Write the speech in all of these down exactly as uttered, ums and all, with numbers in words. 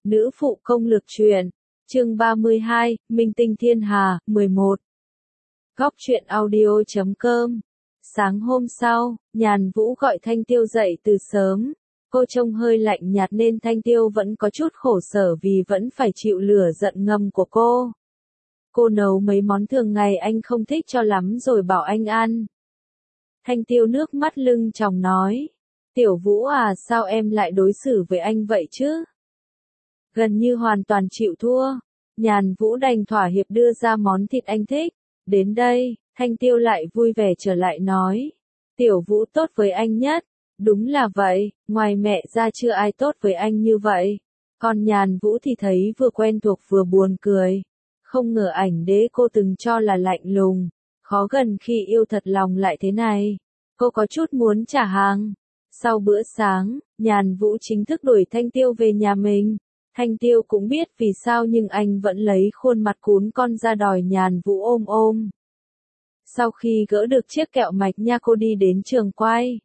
Nữ phụ công lược truyện, chương ba mươi hai, Minh tinh thiên hà, mười một. Góc truyện audio chấm com. Sáng hôm sau, Nhàn Vũ gọi Thanh Tiêu dậy từ sớm. Cô trông hơi lạnh nhạt nên Thanh Tiêu vẫn có chút khổ sở vì vẫn phải chịu lửa giận ngầm của cô. Cô nấu mấy món thường ngày anh không thích cho lắm rồi bảo anh ăn. Thanh Tiêu nước mắt lưng tròng nói. Tiểu Vũ à, sao em lại đối xử với anh vậy chứ? Gần như hoàn toàn chịu thua. Nhàn Vũ đành thỏa hiệp đưa ra món thịt anh thích. Đến đây, Thanh Tiêu lại vui vẻ trở lại nói. Tiểu Vũ tốt với anh nhất. Đúng là vậy, ngoài mẹ ra chưa ai tốt với anh như vậy. Còn Nhàn Vũ thì thấy vừa quen thuộc vừa buồn cười. Không ngờ ảnh đế cô từng cho là lạnh lùng, khó gần khi yêu thật lòng lại thế này. Cô có chút muốn trả hàng. Sau bữa sáng, Nhàn Vũ chính thức đuổi Thanh Tiêu về nhà mình. Thanh Tiêu cũng biết vì sao nhưng anh vẫn lấy khuôn mặt cún con ra đòi Nhàn Vũ ôm ôm. Sau khi gỡ được chiếc kẹo mạch nha cô đi đến trường quay.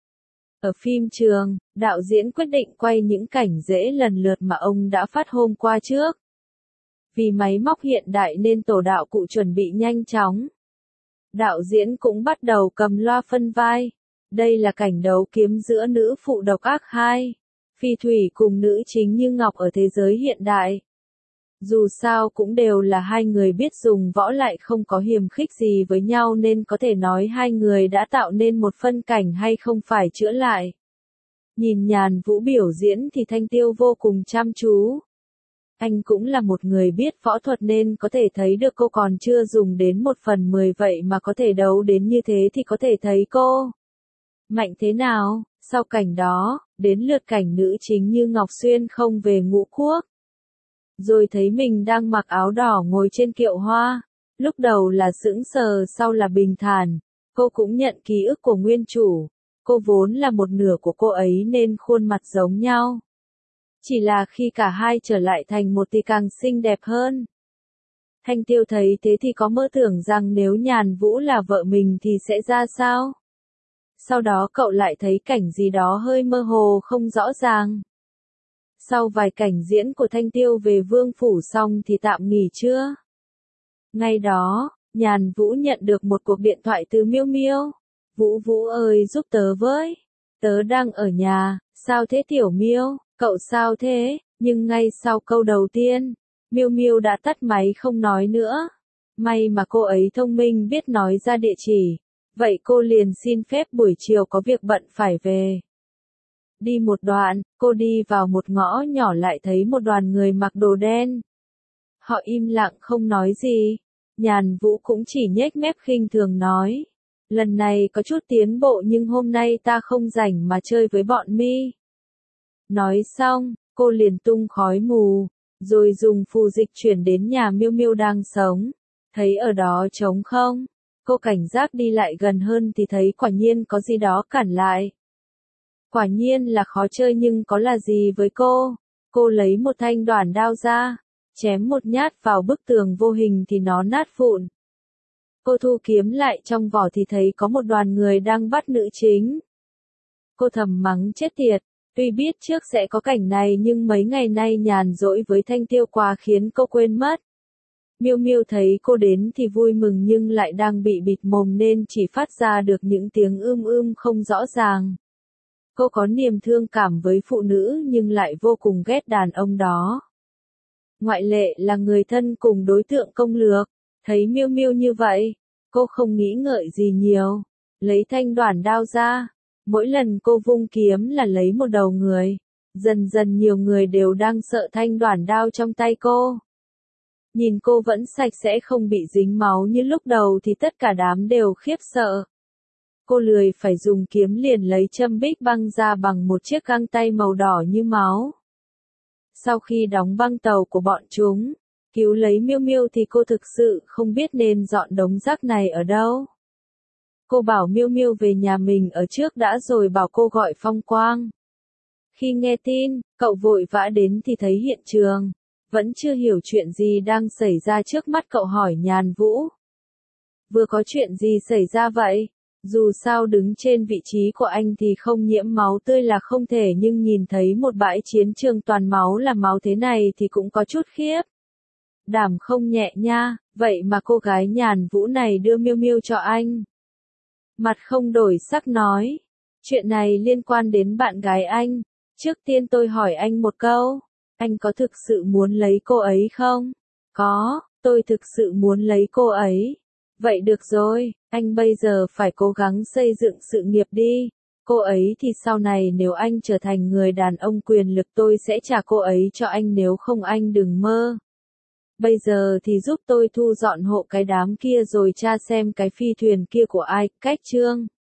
Ở phim trường, đạo diễn quyết định quay những cảnh dễ lần lượt mà ông đã phát hôm qua trước. Vì máy móc hiện đại nên tổ đạo cụ chuẩn bị nhanh chóng. Đạo diễn cũng bắt đầu cầm loa phân vai. Đây là cảnh đấu kiếm giữa nữ phụ độc ác hai. Phi Thủy cùng nữ chính Như Ngọc ở thế giới hiện đại. Dù sao cũng đều là hai người biết dùng võ lại không có hiềm khích gì với nhau nên có thể nói hai người đã tạo nên một phân cảnh hay không phải chữa lại. Nhìn Nhàn Vũ biểu diễn thì Thanh Tiêu vô cùng chăm chú. Anh cũng là một người biết võ thuật nên có thể thấy được cô còn chưa dùng đến một phần mười vậy mà có thể đấu đến như thế thì có thể thấy cô mạnh thế nào. Sau cảnh đó, đến lượt cảnh nữ chính Như Ngọc xuyên không về Ngũ Quốc. Rồi thấy mình đang mặc áo đỏ ngồi trên kiệu hoa. Lúc đầu là sững sờ, sau là bình thản. Cô cũng nhận ký ức của nguyên chủ. Cô vốn là một nửa của cô ấy nên khuôn mặt giống nhau. Chỉ là khi cả hai trở lại thành một thì càng xinh đẹp hơn. Thanh Tiêu thấy thế thì có mơ tưởng rằng nếu Nhàn Vũ là vợ mình thì sẽ ra sao? Sau đó cậu lại thấy cảnh gì đó hơi mơ hồ không rõ ràng. Sau vài cảnh diễn của Thanh Tiêu về Vương Phủ xong thì tạm nghỉ trưa. Ngay đó, Nhàn Vũ nhận được một cuộc điện thoại từ Miêu Miêu. Vũ Vũ ơi giúp tớ với. Tớ đang ở nhà, sao thế Tiểu Miêu, cậu sao thế? Nhưng ngay sau câu đầu tiên, Miêu Miêu đã tắt máy không nói nữa. May mà cô ấy thông minh biết nói ra địa chỉ. Vậy cô liền xin phép buổi chiều có việc bận phải về. Đi một đoạn, cô đi vào một ngõ nhỏ lại thấy một đoàn người mặc đồ đen. Họ im lặng không nói gì. Nhàn Vũ cũng chỉ nhếch mép khinh thường nói. Lần này có chút tiến bộ nhưng hôm nay ta không rảnh mà chơi với bọn mi. Nói xong, cô liền tung khói mù, rồi dùng phù dịch chuyển đến nhà Miêu Miêu đang sống. Thấy ở đó trống không? Cô cảnh giác đi lại gần hơn thì thấy quả nhiên có gì đó cản lại. Quả nhiên là khó chơi nhưng có là gì với cô. Cô lấy một thanh đoản đao ra, chém một nhát vào bức tường vô hình thì nó nát vụn. Cô thu kiếm lại trong vỏ thì thấy có một đoàn người đang bắt nữ chính. Cô thầm mắng chết tiệt, tuy biết trước sẽ có cảnh này nhưng mấy ngày nay nhàn rỗi với Thanh Tiêu quá khiến cô quên mất. Miêu Miêu thấy cô đến thì vui mừng nhưng lại đang bị bịt mồm nên chỉ phát ra được những tiếng ưm ưm không rõ ràng. Cô có niềm thương cảm với phụ nữ nhưng lại vô cùng ghét đàn ông đó. Ngoại lệ là người thân cùng đối tượng công lược. Thấy Miêu Miêu như vậy, cô không nghĩ ngợi gì nhiều. Lấy thanh đoản đao ra. Mỗi lần cô vung kiếm là lấy một đầu người. Dần dần nhiều người đều đang sợ thanh đoản đao trong tay cô. Nhìn cô vẫn sạch sẽ không bị dính máu như lúc đầu thì tất cả đám đều khiếp sợ. Cô lười phải dùng kiếm liền lấy châm bích băng ra bằng một chiếc găng tay màu đỏ như máu. Sau khi đóng băng tàu của bọn chúng, cứu lấy Miêu Miêu thì cô thực sự không biết nên dọn đống rác này ở đâu. Cô bảo Miêu Miêu về nhà mình ở trước đã rồi bảo cô gọi Phong Quang. Khi nghe tin, cậu vội vã đến thì thấy hiện trường. Vẫn chưa hiểu chuyện gì đang xảy ra trước mắt cậu hỏi Nhàn Vũ. Vừa có chuyện gì xảy ra vậy? Dù sao đứng trên vị trí của anh thì không nhiễm máu tươi là không thể, nhưng nhìn thấy một bãi chiến trường toàn máu là máu thế này thì cũng có chút khiếp. Đảm không nhẹ nha, vậy mà cô gái Nhàn Vũ này đưa Miêu Miêu cho anh. Mặt không đổi sắc nói, chuyện này liên quan đến bạn gái anh. Trước tiên tôi hỏi anh một câu, anh có thực sự muốn lấy cô ấy không? Có, tôi thực sự muốn lấy cô ấy. Vậy được rồi, anh bây giờ phải cố gắng xây dựng sự nghiệp đi. Cô ấy thì sau này nếu anh trở thành người đàn ông quyền lực tôi sẽ trả cô ấy cho anh, nếu không anh đừng mơ. Bây giờ thì giúp tôi thu dọn hộ cái đám kia rồi tra xem cái phi thuyền kia của ai. Cách chương